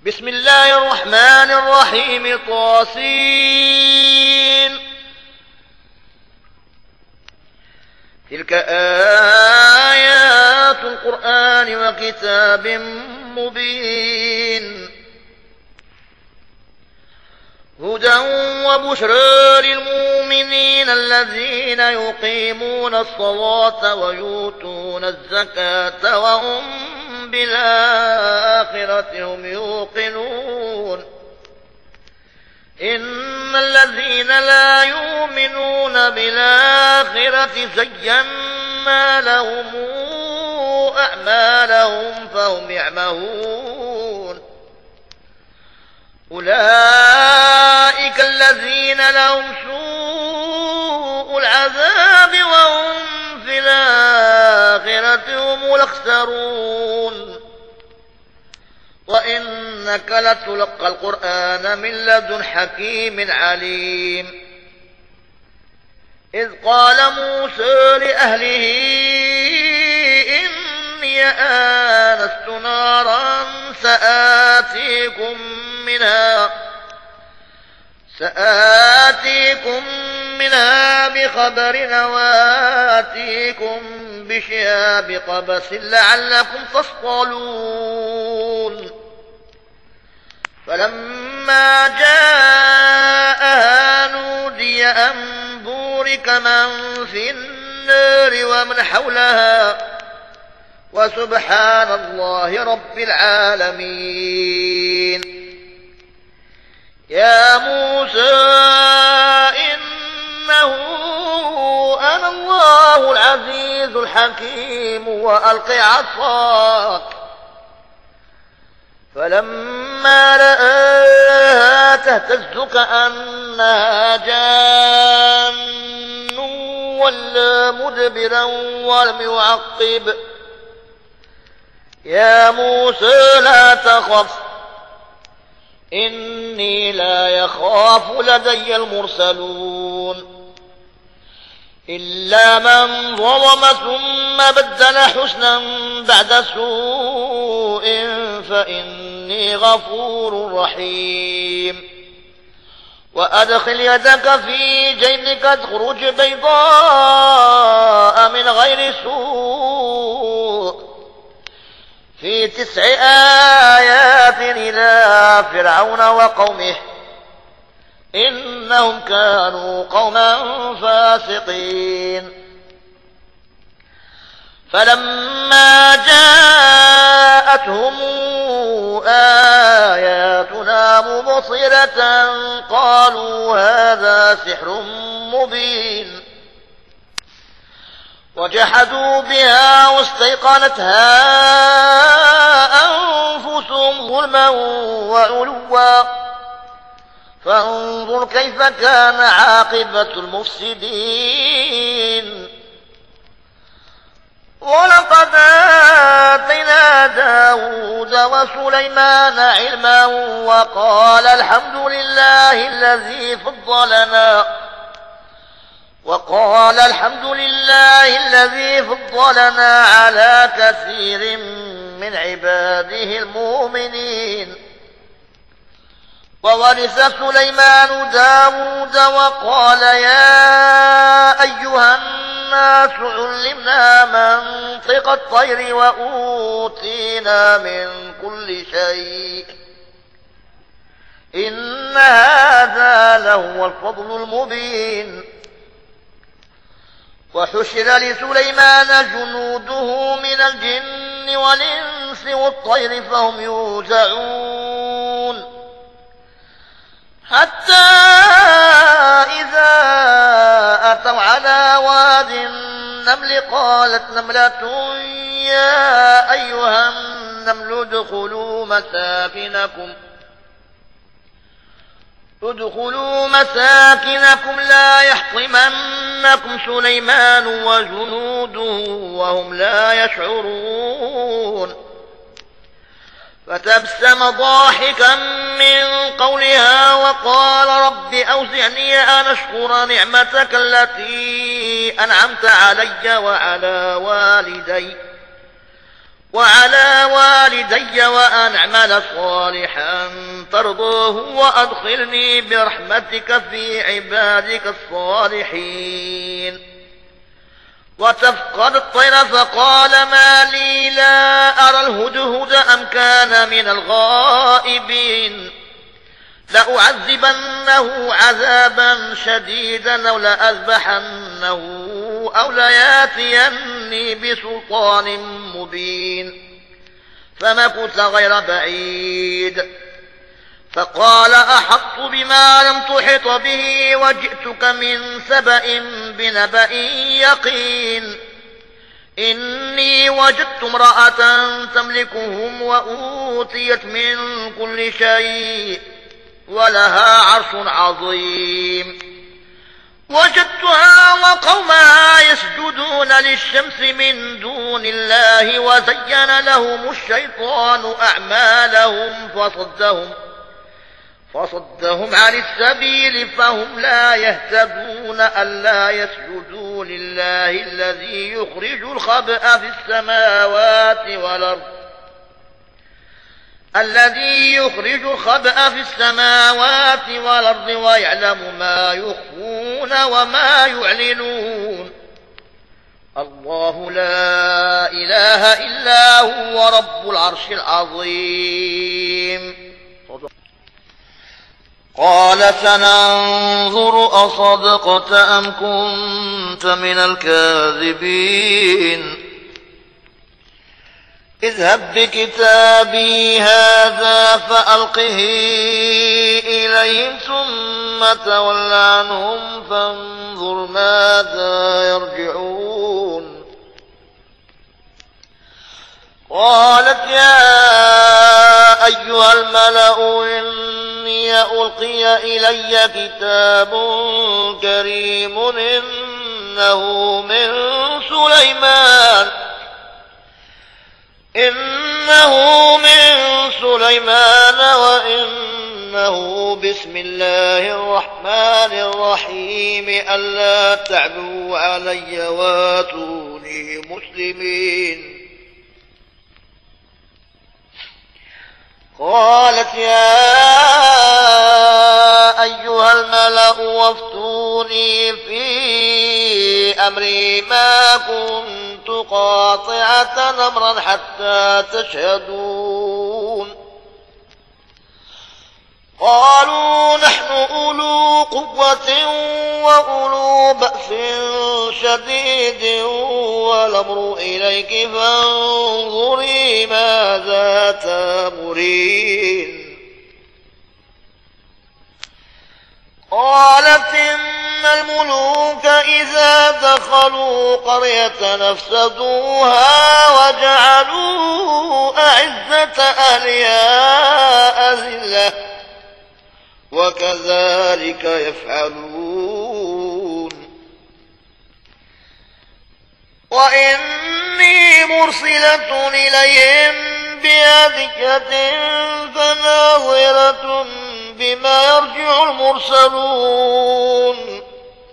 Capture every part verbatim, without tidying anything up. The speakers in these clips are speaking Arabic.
بسم الله الرحمن الرحيم طاسين تلك آيات القرآن وكتاب مبين هدى وبشرى للمؤمنين الذين يقيمون الصلاة ويؤتون الزكاة وهم بالآخرة هم يوقنون إن الذين لا يؤمنون بالآخرة زينا لهم أعمالهم فهم يعمهون أولئك الذين لهم سوء العذاب وهم في الآخرة هم الأخسرون وإنك لتلقى القرآن من لدن حكيم عليم إذ قال موسى لأهله إني آنست نارا سآتيكم منها سآتيكم منها بخبر وآتيكم بشهاب قبس لعلكم تصطلون فلما جاءها نودي أن بورك من في النار ومن حولها وسبحان الله رب العالمين يا موسى إنه أنا الله العزيز الحكيم وألق عصاك فلما رآها تهتز كأنها جان ولا مدبرا ولم يعقب يا موسى لا تخف إني لا يخاف لدي المرسلون إلا من ظلم ثم بدل حسنا بعد سوء فإني غفور رحيم وأدخل يدك في جيبك تخرج بيضاء من غير سوء في تسع آيات إلى فرعون وقومه إنهم كانوا قوما فاسقين فلما جاءتهم آياتنا مبصرة قالوا هذا سحر مبين وجحدوا بها واستيقنتها أنفسهم ظلما وعلوا فانظر كيف كان عاقبة المفسدين ولقد آتينا داود وسليمان علما وقال الحمد لله الذي فضلنا وقال الحمد لله الذي فضلنا على كثير من عباده المؤمنين وورث سليمان داود وقال يا أيها الناس علمنا منطق الطير وأوتينا من كل شيء إن هذا لهو الفضل المبين وحشر لسليمان جنوده من الجن والإنس والطير فهم يوزعون حتى إذا أتوا على واد النمل قالت نملة يا أيها النمل ادخلوا مساكنكم ادخلوا مساكنكم لا يحطمنكم سليمان وجنوده وهم لا يشعرون فتبسم ضاحكا من قولها وقال رب أوزعني أن أشكر نعمتك التي أنعمت علي وعلى والدي وعلى والدي وأن أعمل صالحا ترضاه وأدخلني برحمتك في عبادك الصالحين. وتفقد الطير فقال ما لي لا أرى الهدهد أم كان من الغائبين لأعذبنه عذابا شديدا أو لأذبحنه أو لياتيني بسلطان مبين. فمكث غير بعيد فقال أحطت بما لم تحط به وجئتك من سبأ بنبأ يقين. إني وجدت امرأة تملكهم وأوتيت من كل شيء ولها عرش عظيم. وجدتها وقومها يسجدون للشمس من دون الله وزين لهم الشيطان أعمالهم فصدهم فصدهم عن السبيل فهم لا يهتدون ألا يسجدوا لله الذي يخرج الخبأ في السماوات والأرض الذي يخرج الخبأ في السماوات والأرض ويعلم ما يخفون وما يعلنون. الله لا إله إلا هو رب العرش العظيم. قال سننظر أصدقت أم كنت من الكاذبين. اذهب بكتابي هذا فألقه إليهم ثم تول عنهم فانظر ماذا يرجعون. قالت يا أيها الملأ إني ألقي إلي كتاب كريم إنه من سليمان إنه من سليمان وإنه بسم الله الرحمن الرحيم ألا تعلوا علي واتوني مسلمين. قالت يا أيها الملأ وافتوني في أمري ما كنت قاطعة أمرا حتى تشهدون. قالوا نحن أولو قوة وأولو بأس شديد والأمر إليك فانظري ماذا تأمرين. قالت إن الملوك إذا دخلوا قرية نفسدوها وجعلوا أعزة أهلها أذلة وكذلك يفعلون. وإني مرسلة إليهم بهدية فناظرة بما يرجع المرسلون.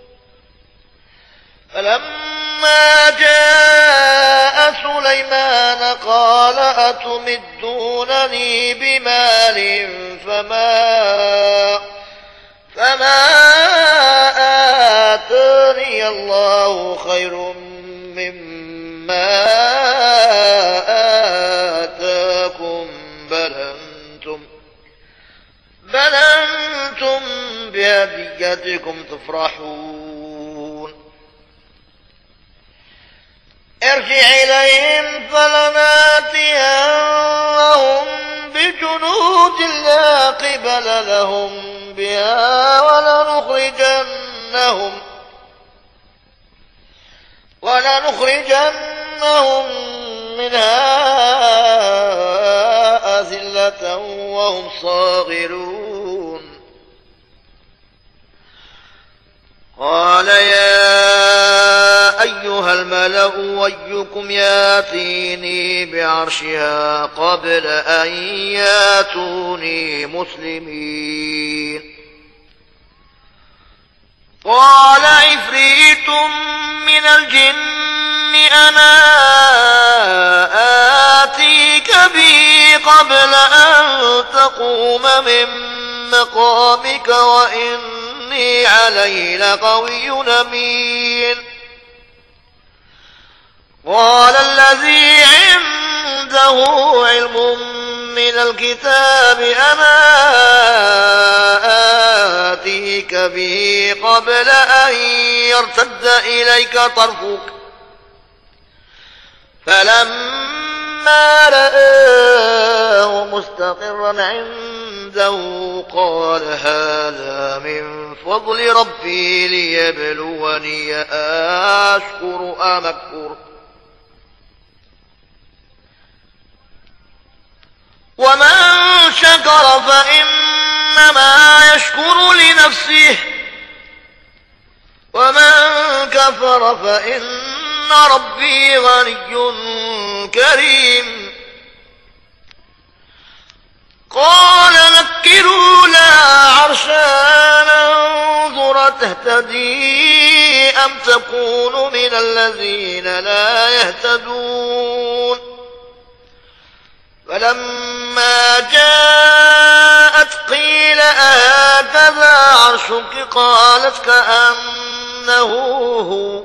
فلما جاء سليمان قال أتمدونني بمال فما فما آتاني الله خير مما آتاكم بل أنتم بل أنتم بهديتكم تفرحون. ارجع إليهم فلناتينهم بجنود لا قبل لهم بها ولنخرجنهم ولنخرجنهم منها أذلة وهم صاغرون. قال يا أيها الملأ أيكم ياتيني بعرشها قبل أن ياتوني مسلمين. قال عفريت من الجن أنا آتيك به قبل أن تقوم من مقامك وإني عليه لقوي أمين. قال الذي عنده علم من الكتاب أنا آتيك به قبل أن يرتد إليك طرفك فلما رآه مستقرا عنده قال هذا من فضل ربي ليبلوني أشكر أم أكفر. ومن شكر فإنما يشكر لنفسه ومن كفر فإن ربي غني كريم. قال نكروا لها عرشا ننظر تهتدي أم تكون من الذين لا يهتدون. فلما جاءت قيل أهكذا عرشك قالت كأنه هو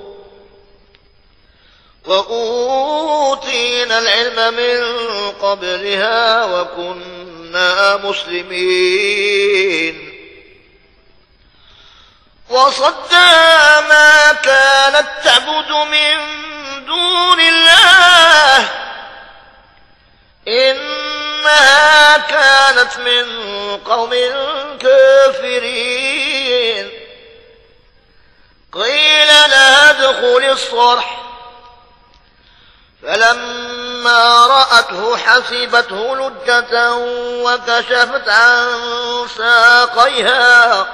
وأوتينا العلم من قبلها وكنا مسلمين. وصدها ما كانت تعبد من دون الله إنها كانت من قوم كافرين. قيل لها ادخل الصرح فلما رأته حسبته لجة وكشفت عن ساقيها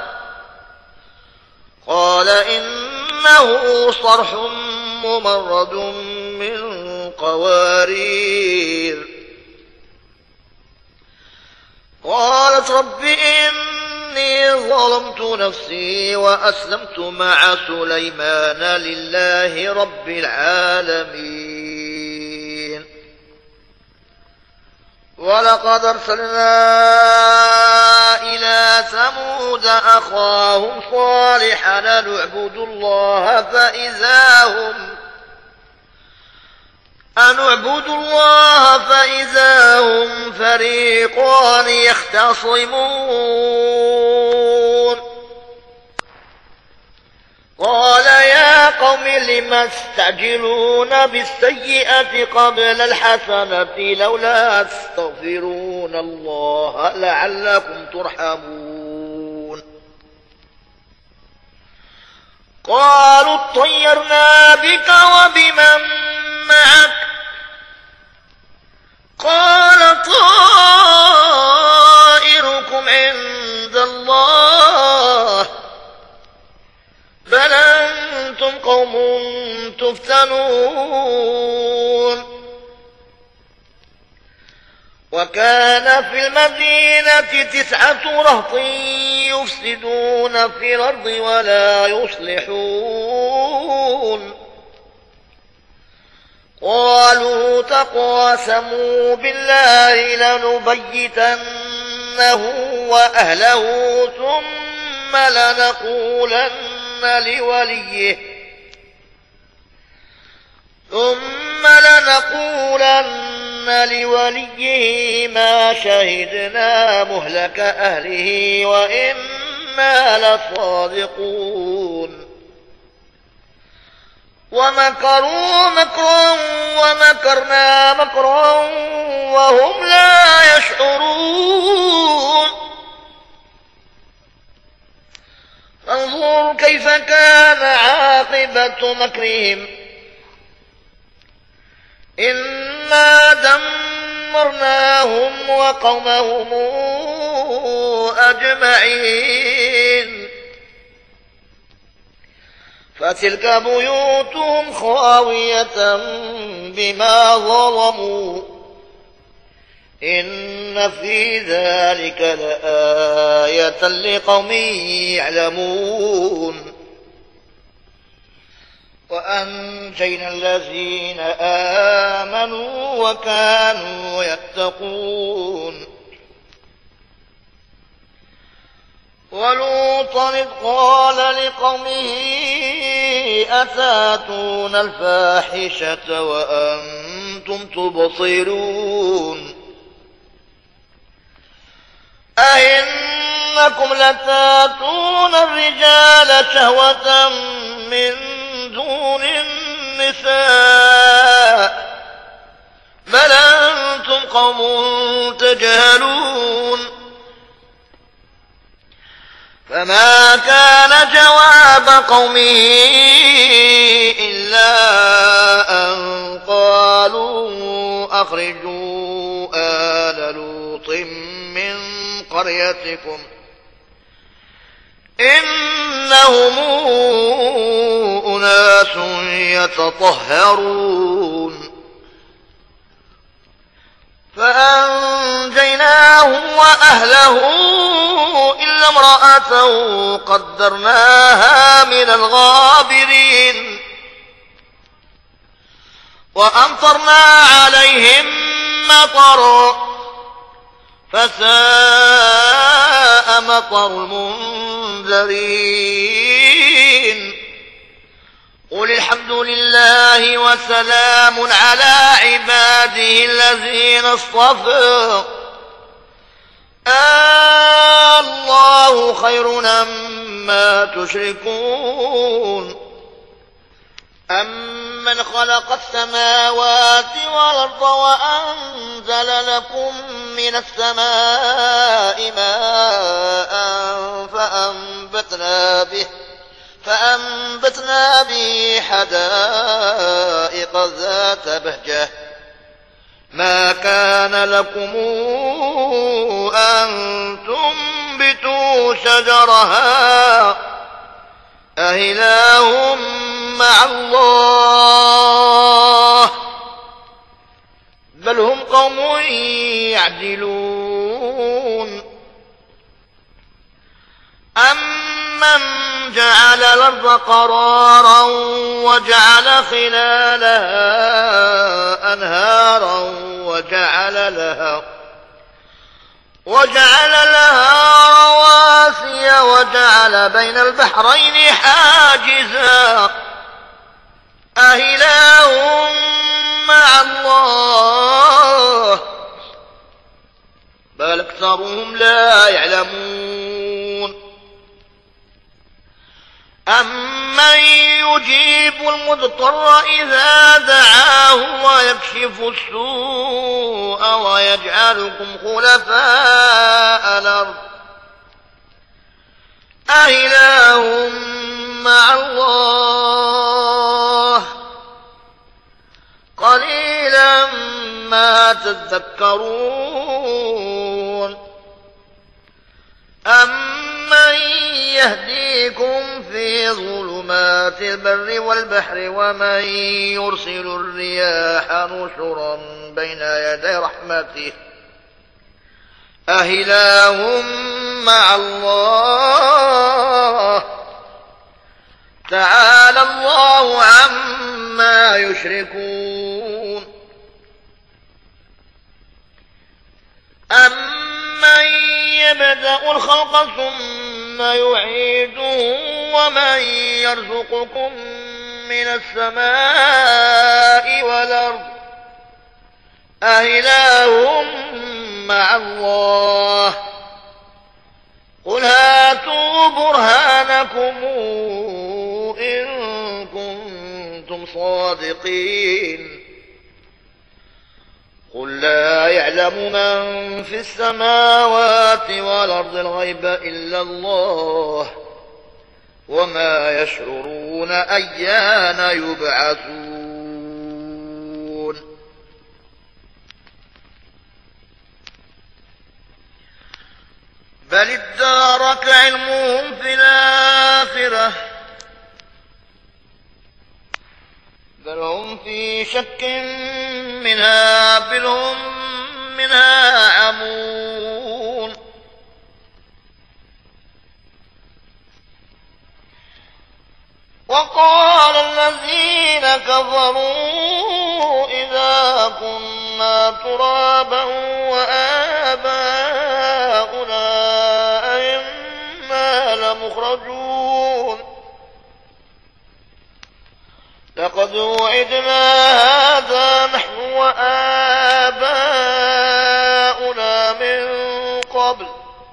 قال إنه صرح ممرد من قوارير. قالت رب إني ظلمت نفسي وأسلمت مع سليمان لله رب العالمين. ولقد أرسلنا إلى ثمود أخاهم صالحا أن اعبدوا الله فإذا هم أن اعبدوا الله فإذا هم فريقان يختصمون. قال يا قوم لم تستعجلون بالسيئة قبل الحسنة لولا تستغفرون الله لعلكم ترحمون. قالوا اطيرنا بك وبمن معك قال طائركم عند الله بل أنتم قوم تفتنون. وكان في المدينة تسعة رهط يفسدون في الأرض ولا يصلحون. قالوا تقاسموا بالله لنبيتنه وأهله ثم لنقولن لوليه ثم لنقولن لوليه ما شهدنا مهلك أهله وإنا لصادقون. ومكروا مكرا ومكرنا مكرا وهم لا يشعرون. فانظر كيف كان عاقبة مكرهم إنا دمرناهم وقومهم أجمعين. فتلك بيوتهم خاوية بما ظلموا إن في ذلك لآية لقوم يعلمون. وأنجينا الذين آمنوا وكانوا يتقون. ولوطا إذ قال لقومه أتاتون الفاحشة وأنتم تبصرون أئنكم لتاتون الرجال شهوة من دون النساء بل أنتم قوم تجهلون. فما كان جواب قومه إلا أن قالوا أخرجوا آل لوط من قريتكم إنهم أناس يتطهرون. فأنجيناه وأهله إلا امرأته قدرناها من الغابرين وأمطرنا عليهم مطرا فساء مطر المنذرين. قل الحمد لله وسلام على عباده الذين اصطفى الله خير أما تشركون. أمن خلق السماوات والأرض وأنزل لكم من السماء ماء فأنبتنا به فأنبتنا به حدائق ذات بهجة ما كان لكم أن تنبتوا شجرها أإله مع الله بل هم قوم يعدلون. أمن جعل الأرض قرارا وجعل خلالها أنهارا وجعل لها وجعل لها رواسي وجعل بين البحرين حاجزا أإله مع الله بل أكثرهم لا يعلمون. أمن يجيب المضطر إذا دعاه ويكشف السوء ويجعلكم خلفاء الأرض أإله مع الله قليلا ما تذكرون. أمن يهديكم في ظلمات البر والبحر ومن يرسل الرياح نشرا بين يدي رحمته أإله مع الله تعالى الله عما يشركون. أمن يبدأ الخلق ثم يعيده ومن يرزقكم من السماء والأرض أإله مع الله قل هاتوا برهانكم إن كنتم صادقين. قل لا يعلم من في السماوات والأرض الغيب إلا الله وما يشعرون أيان يبعثون. بل ادارك علمهم في الآخرة بل هم في شك منها بل هم منها عمون. وقال الذين كفروا إذا كنا ترابا وآباؤنا أئنا لمخرجون لقد وعدنا هذا نحن وآباؤنا من قبل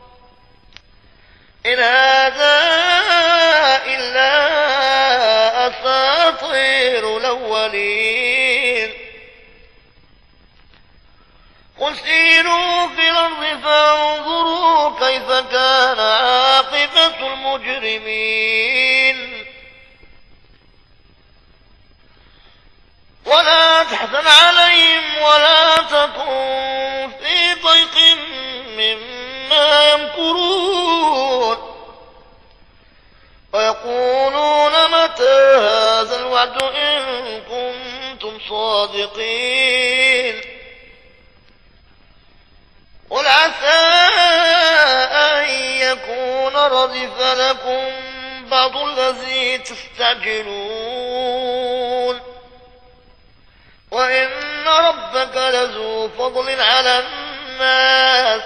إن هذا إلا أساطير الأولين قل سيروا في الأرض فانظروا كيف كان عاقبة المجرمين ولا تحزن عليهم ولا تكن في ضيق مما يمكرون ويقولون متى هذا الوعد إن كنتم صادقين قل عسى أن يكون ردف لكم بعض الذي تستعجلون وإن ربك لذو فضل على الناس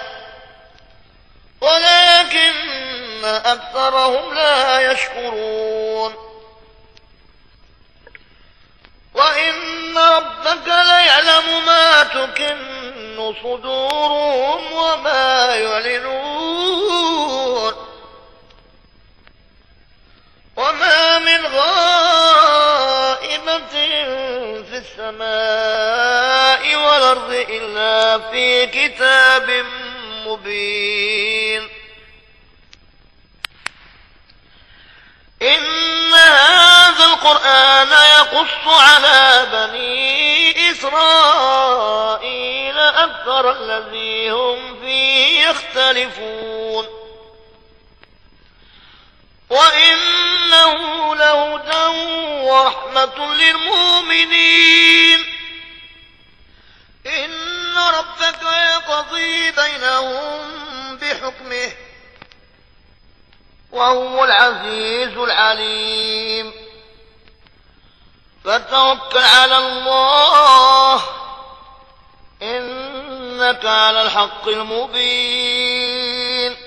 ولكن أكثرهم لا يشكرون وإن ربك ليعلم ما تكن صدورهم وما يعلنون وما من غائبة في السماء والأرض إلا في كتاب مبين إن هذا القرآن يقص على بني إسرائيل أكثر الذي هم فيه يختلفون وإنه لهدى ورحمة للمؤمنين إن ربك يقضي بينهم بحكمه وهو العزيز العليم فتوكل على الله إنك على الحق المبين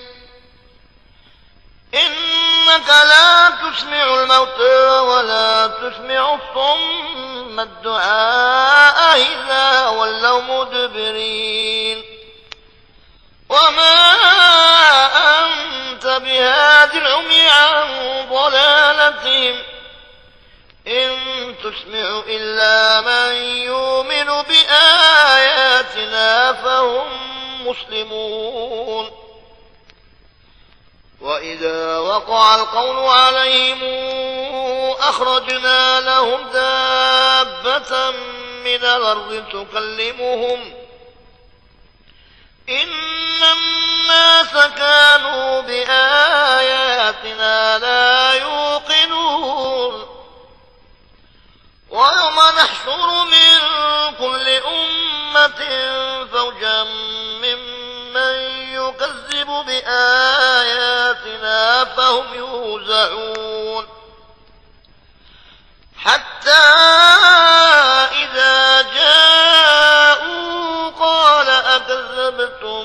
إنك لا تسمع الموتى ولا تسمع الصم الدعاء إذا ولوا مدبرين وما أنت بهاد العمي عن ضلالتهم إن تسمع إلا من يؤمن بآياتنا فهم مسلمون وإذا وقع القول عليهم أخرجنا لهم دابة من الأرض تكلمهم إن الناس كانوا بآياتنا لا يوقنون ويوم نحشر من كل أمة فوجا ممن يكذب بآياتنا فهم يوزعون حتى إذا جاءوا قال أكذبتم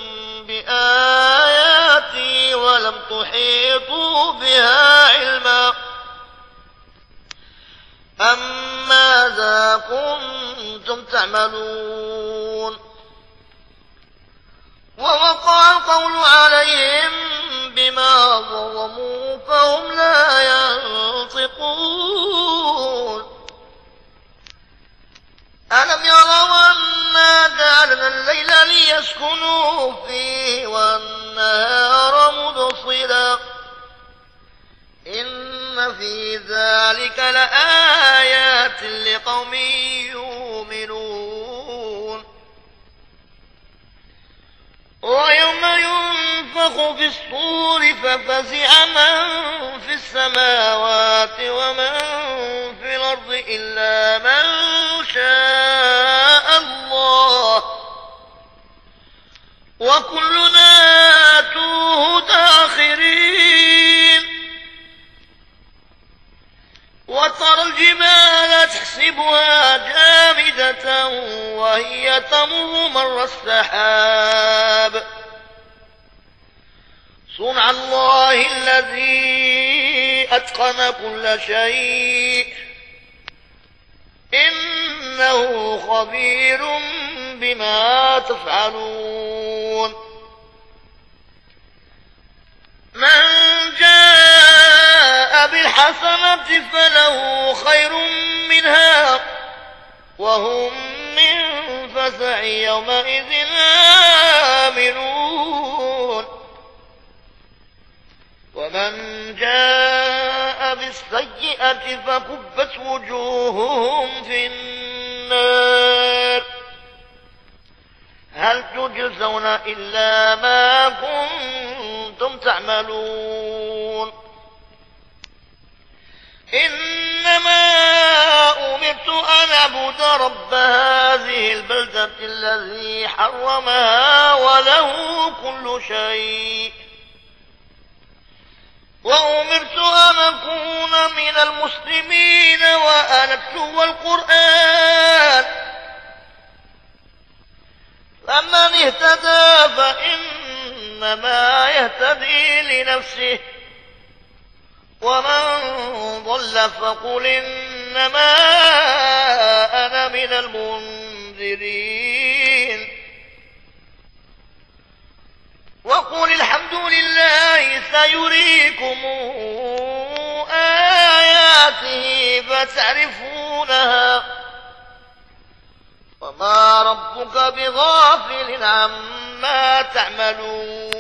بآياتي ولم تحيطوا بها علما أم ماذا كنتم تعملون ووقع القول عليهم بما ظلموا فهم لا ينطقون ألم يروا أنا جعلنا الليل ليسكنوا فيه والنهار مبصرا إن في ذلك لآيات لقوم يؤمنون ويوم ينفخ في الصور ففزع من في السماوات ومن في الأرض إلا من شاء الله وكلنا آتوه داخرين وترى الجبال تحسبها تمر مر السحاب صنع الله الذي أتقن كل شيء إنه خبير بما تفعلون من جاء بالحسنة فله خير منها وهم من فزع يومئذ آمنون ومن جاء بالسيئة فكبت وجوههم في النار هل تجزون إلا ما كنتم تعملون إنما أمرت أن أعبد رب هذه البلدة الذي حرمها وله كل شيء وأمرت أن أكون من المسلمين وأن أتلو القرآن فمن اهتدى فإنما يهتدي لنفسه ومن ضل فقل إنما أنا من المنذرين وقل الحمد لله سيريكم آياته فتعرفونها وما ربك بغافل عما تعملون